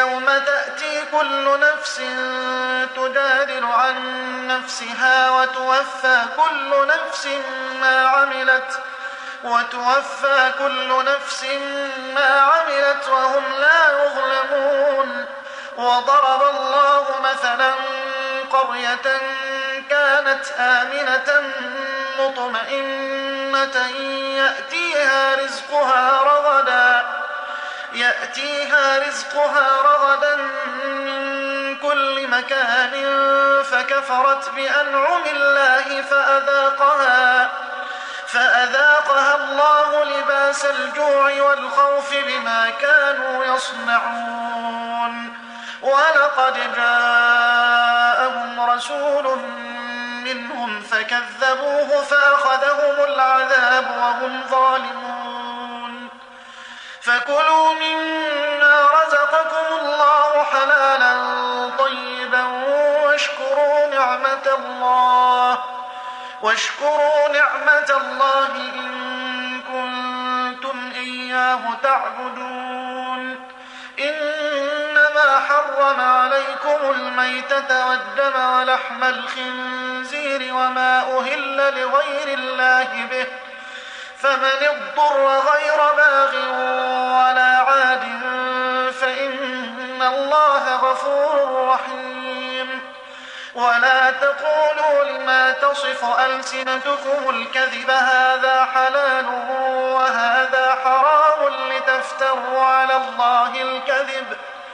يوم تأتي كل نفس تجادل عن نفسها وتوفى كل نفس ما عملت وهم لا يظلمون. وضرب الله مثلا قرية كانت آمنة مطمئنة يأتيها رزقها رغدا من كل مكان فكفرت بأنعم الله فأذاقها الله لباس الجوع والخوف بما كانوا يصنعون. ولقد جاءهم رسول منهم فكذبوه فأخذهم العذاب وهم ظالمون. فكلوا مما رزقكم الله حلالا طيبا واشكروا نعمة الله إن كنتم إياه تعبدون. إنما حرم عليكم الميتة والدم ولحم الخنزير وما أهل لغير الله به، فمن اضطر غير باغ ولا عاد فإن الله غفور رحيم. ولا تقولوا لما تصف ألسنتكم الكذب هذا حلال وهذا حرام لتفتروا على الله الكذب.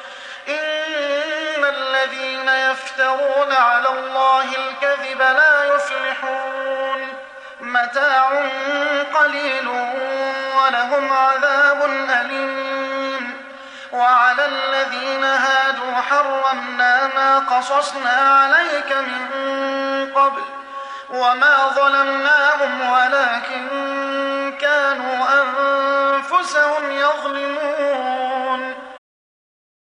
إن الذين يفترون على الله الكذب لا يفلحون. متاع قليل ولهم عذاب أليم. وعلى الذين هادوا حرمنا ما قصصنا عليك من قبل وما ظلمناهم ولكن كانوا أنفسهم يظلمون.